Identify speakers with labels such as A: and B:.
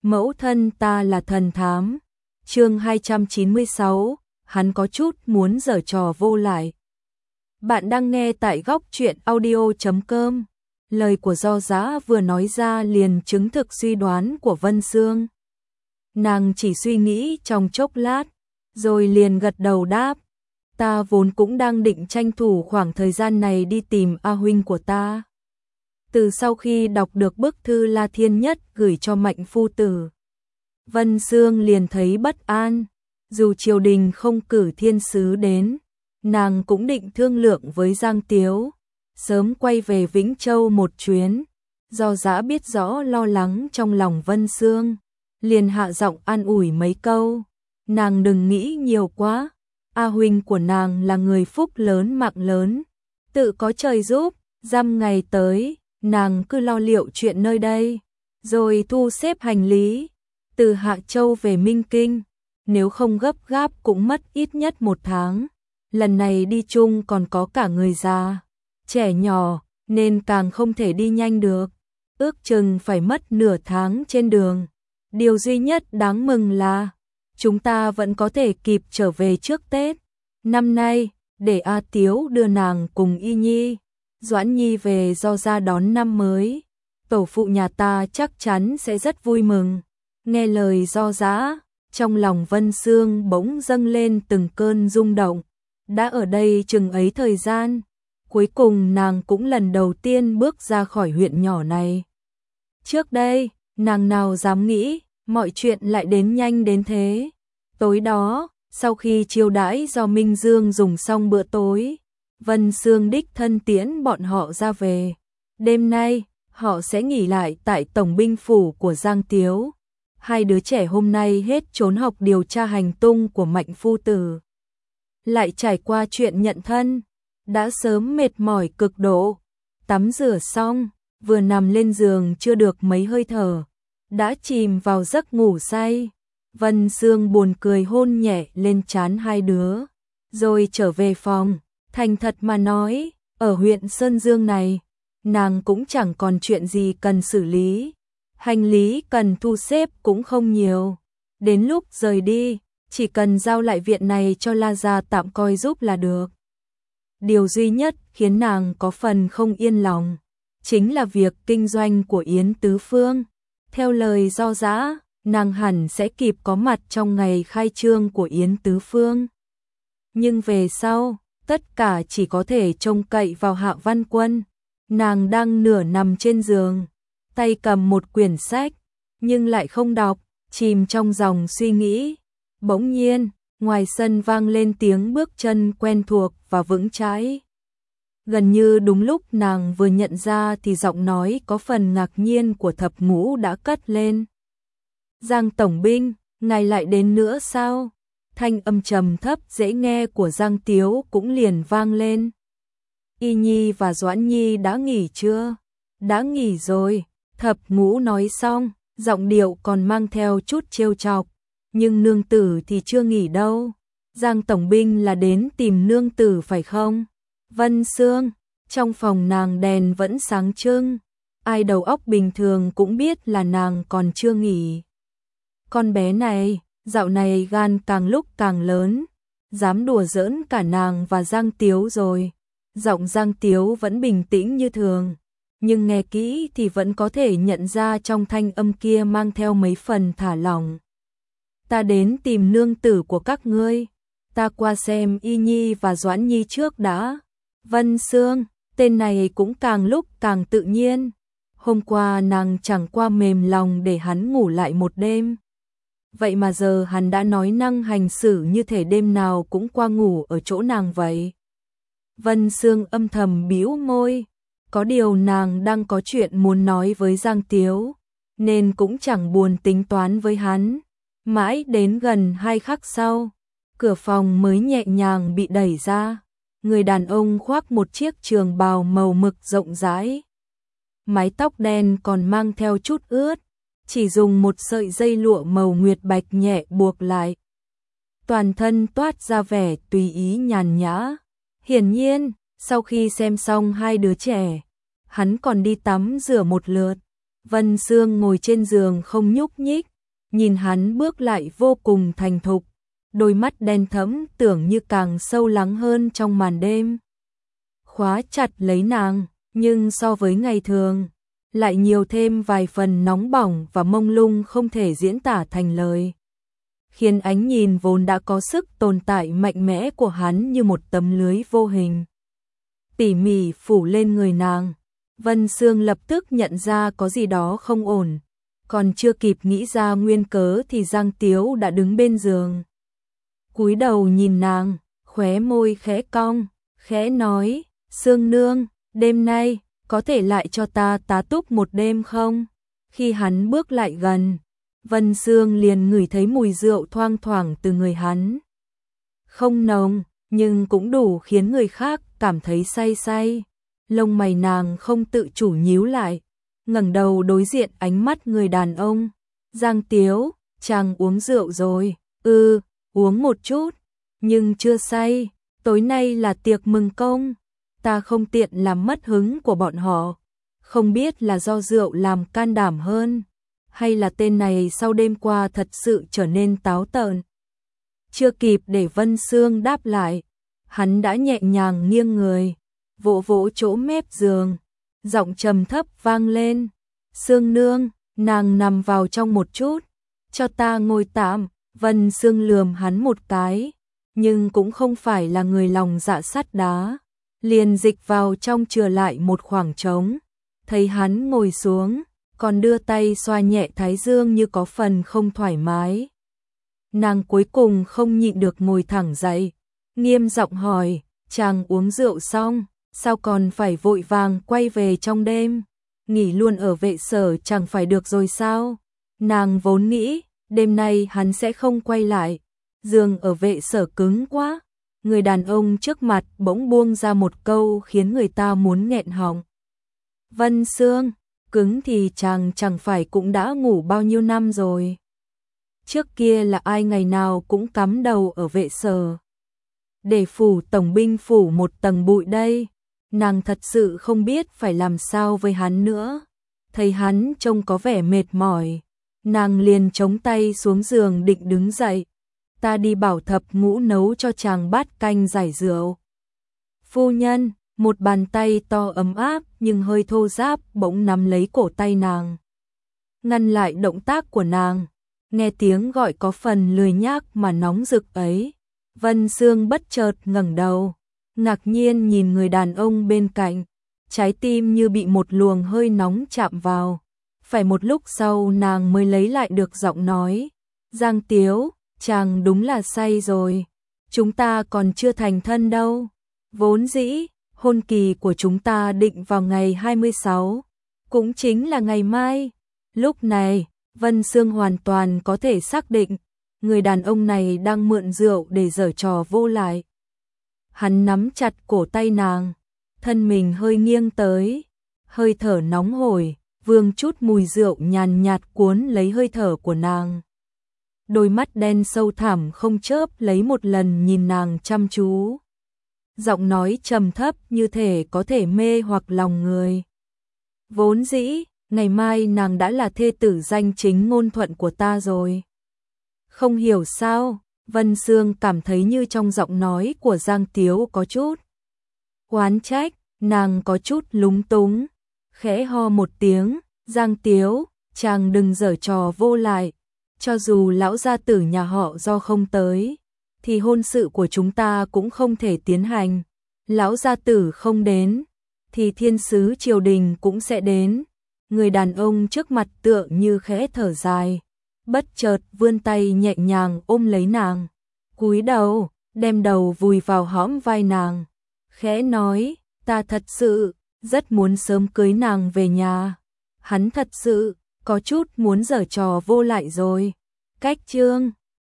A: Mẫu thân ta là thần thám. Chương 296, hắn có chút muốn giở trò vô lại. Bạn đang nghe tại góc truyện audio.com. Lời của Do Dã vừa nói ra liền chứng thực suy đoán của Vân Sương. Nàng chỉ suy nghĩ trong chốc lát, rồi liền gật đầu đáp. Ta vốn cũng đang định tranh thủ khoảng thời gian này đi tìm A huynh của ta. Từ sau khi đọc được bức thư La Thiên Nhất gửi cho Mạnh phu tử, Vân Sương liền thấy bất an. Dù triều đình không cử thiên sứ đến, nàng cũng định thương lượng với Giang Tiếu, sớm quay về Vĩnh Châu một chuyến. Do Dã biết rõ lo lắng trong lòng Vân Sương, liền hạ giọng an ủi mấy câu. Nàng đừng nghĩ nhiều quá, A huynh của nàng là người phúc lớn mạng lớn, tự có trời giúp, dăm ngày tới, nàng cứ lo liệu chuyện nơi đây, rồi thu xếp hành lý, từ Hạ Châu về Minh Kinh, nếu không gấp gáp cũng mất ít nhất 1 tháng. Lần này đi chung còn có cả người già, trẻ nhỏ, nên càng không thể đi nhanh được, ước chừng phải mất nửa tháng trên đường. Điều duy nhất đáng mừng là chúng ta vẫn có thể kịp trở về trước Tết năm nay, để A Tiếu đưa nàng cùng Y Nhi, Doãn Nhi về Do gia đón năm mới. Tổ phụ nhà ta chắc chắn sẽ rất vui mừng. Nghe lời Do Dã, trong lòng Vân Sương bỗng dâng lên từng cơn rung động. Đã ở đây chừng ấy thời gian, cuối cùng nàng cũng lần đầu tiên bước ra khỏi huyện nhỏ này. Trước đây, nàng nào dám nghĩ mọi chuyện lại đến nhanh đến thế. Tối đó, sau khi chiêu đãi do Minh Dương dùng xong bữa tối, Vân Sương đích thân tiễn bọn họ ra về. Đêm nay, họ sẽ nghỉ lại tại tổng binh phủ của Giang Tiếu. Hai đứa trẻ hôm nay hết trốn học điều tra hành tung của Mạnh phu tử, lại trải qua chuyện nhận thân, đã sớm mệt mỏi cực độ. Tắm rửa xong, vừa nằm lên giường chưa được mấy hơi thở, đã chìm vào giấc ngủ say. Vân Sương buồn cười hôn nhẹ lên trán hai đứa, rồi trở về phòng. Thành thật mà nói, ở huyện Sơn Dương này, nàng cũng chẳng còn chuyện gì cần xử lý. Hành lý cần thu xếp cũng không nhiều. Đến lúc rời đi, chỉ cần giao lại viện này cho La gia tạm coi giúp là được. Điều duy nhất khiến nàng có phần không yên lòng, chính là việc kinh doanh của Yến Tứ Phương. Theo lời Do Dã, nàng hẳn sẽ kịp có mặt trong ngày khai trương của Yến Tứ Phương. Nhưng về sau, tất cả chỉ có thể trông cậy vào Hạ Văn Quân. Nàng đang nửa nằm trên giường, tay cầm một quyển sách, nhưng lại không đọc, chìm trong dòng suy nghĩ. Bỗng nhiên, ngoài sân vang lên tiếng bước chân quen thuộc và vững chãi. Gần như đúng lúc nàng vừa nhận ra thì giọng nói có phần ngạc nhiên của Thập Ngũ đã cất lên. Giang tổng binh, ngài lại đến nữa sao? Thanh âm trầm thấp dễ nghe của Giang Tiếu cũng liền vang lên. Y Nhi và Doãn Nhi đã nghỉ chưa? Đã nghỉ rồi, Thập Ngũ nói xong, giọng điệu còn mang theo chút trêu chọc. Nhưng nương tử thì chưa nghỉ đâu. Giang tổng binh là đến tìm nương tử phải không? Vân Sương, trong phòng nàng đèn vẫn sáng trưng. Ai đầu óc bình thường cũng biết là nàng còn chưa nghỉ. Con bé này, dạo này gan càng lúc càng lớn, dám đùa giỡn cả nàng và Giang Tiếu rồi. Giọng Giang Tiếu vẫn bình tĩnh như thường, nhưng nghe kỹ thì vẫn có thể nhận ra trong thanh âm kia mang theo mấy phần thả lỏng. Ta đến tìm nương tử của các ngươi, ta qua xem Y Nhi và Doãn Nhi trước đã. Vân Sương, tên này cũng càng lúc càng tự nhiên. Hôm qua nàng chẳng qua mềm lòng để hắn ngủ lại một đêm. Vậy mà giờ hắn đã nói năng hành xử như thể đêm nào cũng qua ngủ ở chỗ nàng vậy. Vân Sương âm thầm bĩu môi, có điều nàng đang có chuyện muốn nói với Giang Tiếu, nên cũng chẳng buồn tính toán với hắn. Mãi đến gần 2 khắc sau, cửa phòng mới nhẹ nhàng bị đẩy ra. Người đàn ông khoác một chiếc trường bào màu mực rộng rãi, mái tóc đen còn mang theo chút ướt, chỉ dùng một sợi dây lụa màu nguyệt bạch nhẹ buộc lại. Toàn thân toát ra vẻ tùy ý nhàn nhã. Hiển nhiên, sau khi xem xong hai đứa trẻ, hắn còn đi tắm rửa một lượt. Vân Sương ngồi trên giường không nhúc nhích, nhìn hắn bước lại vô cùng thành thục, đôi mắt đen thẫm tưởng như càng sâu lắng hơn trong màn đêm. Khóa chặt lấy nàng, nhưng so với ngày thường, lại nhiều thêm vài phần nóng bỏng và mông lung không thể diễn tả thành lời. Khiến ánh nhìn vốn đã có sức tồn tại mạnh mẽ của hắn như một tấm lưới vô hình tỉ mỉ phủ lên người nàng. Vân Sương lập tức nhận ra có gì đó không ổn, còn chưa kịp nghĩ ra nguyên cớ thì Giang Tiếu đã đứng bên giường. Cúi đầu nhìn nàng, khóe môi khẽ cong, khẽ nói, Sương nương, đêm nay, có thể lại cho ta tá túc một đêm không? Khi hắn bước lại gần, Vân Sương liền ngửi thấy mùi rượu thoang thoảng từ người hắn. Không nồng, nhưng cũng đủ khiến người khác cảm thấy say say. Lông mày nàng không tự chủ nhíu lại, ngẩng đầu đối diện ánh mắt người đàn ông. Giang Tiếu, chàng uống rượu rồi? Uống một chút, nhưng chưa say. Tối nay là tiệc mừng công, ta không tiện làm mất hứng của bọn họ. Không biết là do rượu làm can đảm hơn, hay là tên này sau đêm qua thật sự trở nên táo tợn. Chưa kịp để Vân Sương đáp lại, hắn đã nhẹ nhàng nghiêng người, vỗ vỗ chỗ mép giường, giọng trầm thấp vang lên, Sương nương, nàng nằm vào trong một chút, cho ta ngồi tạm. Vân Sương lườm hắn một cái, nhưng cũng không phải là người lòng dạ sắt đá, liền dịch vào trong chừa lại một khoảng trống, thấy hắn ngồi xuống, còn đưa tay xoa nhẹ thái dương như có phần không thoải mái. Nàng cuối cùng không nhịn được ngồi thẳng dậy, nghiêm giọng hỏi, chàng uống rượu xong, sao còn phải vội vàng quay về trong đêm, nghỉ luôn ở vệ sở chẳng phải được rồi sao? Nàng vốn nghĩ, đêm nay hắn sẽ không quay lại, giường ở vệ sở cứng quá. Người đàn ông trước mặt bỗng buông ra một câu khiến người ta muốn nghẹn họng. Vân Sương, cứng thì chàng chẳng phải cũng đã ngủ bao nhiêu năm rồi. Trước kia là ai ngày nào cũng cắm đầu ở vệ sở, để phủ tổng binh phủ một tầng bụi đây. Nàng thật sự không biết phải làm sao với hắn nữa. Thấy hắn trông có vẻ mệt mỏi, nàng liền chống tay xuống giường định đứng dậy. Ta đi bảo thập ngũ nấu cho chàng bát canh giải rượu. Phu nhân, một bàn tay to ấm áp nhưng hơi thô ráp bỗng nắm lấy cổ tay nàng, ngăn lại động tác của nàng. Nghe tiếng gọi có phần lười nhác mà nóng rực ấy, Vân Sương bất chợt ngẩng đầu, ngạc nhiên nhìn người đàn ông bên cạnh, trái tim như bị một luồng hơi nóng chạm vào. Phải một lúc sau nàng mới lấy lại được giọng nói, Giang Tiếu, chàng đúng là say rồi, chúng ta còn chưa thành thân đâu. Vốn dĩ, hôn kỳ của chúng ta định vào ngày 26, cũng chính là ngày mai. Lúc này, Vân Sương hoàn toàn có thể xác định, người đàn ông này đang mượn rượu để giở trò vô lại. Hắn nắm chặt cổ tay nàng, thân mình hơi nghiêng tới, hơi thở nóng hổi, vương chút mùi rượu nhàn nhạt cuốn lấy hơi thở của nàng. Đôi mắt đen sâu thẳm không chớp lấy một lần nhìn nàng chăm chú. Giọng nói trầm thấp như thể có thể mê hoặc lòng người. Vốn dĩ, ngày mai nàng đã là thê tử danh chính ngôn thuận của ta rồi. Không hiểu sao, Vân Sương cảm thấy như trong giọng nói của Giang Tiếu có chút oán trách, nàng có chút lúng túng, khẽ ho một tiếng, Giang Tiếu, chàng đừng giở trò vô lại, cho dù lão gia tử nhà họ Do không tới, thì hôn sự của chúng ta cũng không thể tiến hành. Lão gia tử không đến, thì thiên sứ triều đình cũng sẽ đến. Người đàn ông trước mặt tựa như khẽ thở dài, bất chợt vươn tay nhẹ nhàng ôm lấy nàng, cúi đầu, đem đầu vùi vào hõm vai nàng, khẽ nói, ta thật sự rất muốn sớm cưới nàng về nhà. Hắn thật sự có chút muốn giở trò vô lại rồi. Cách chương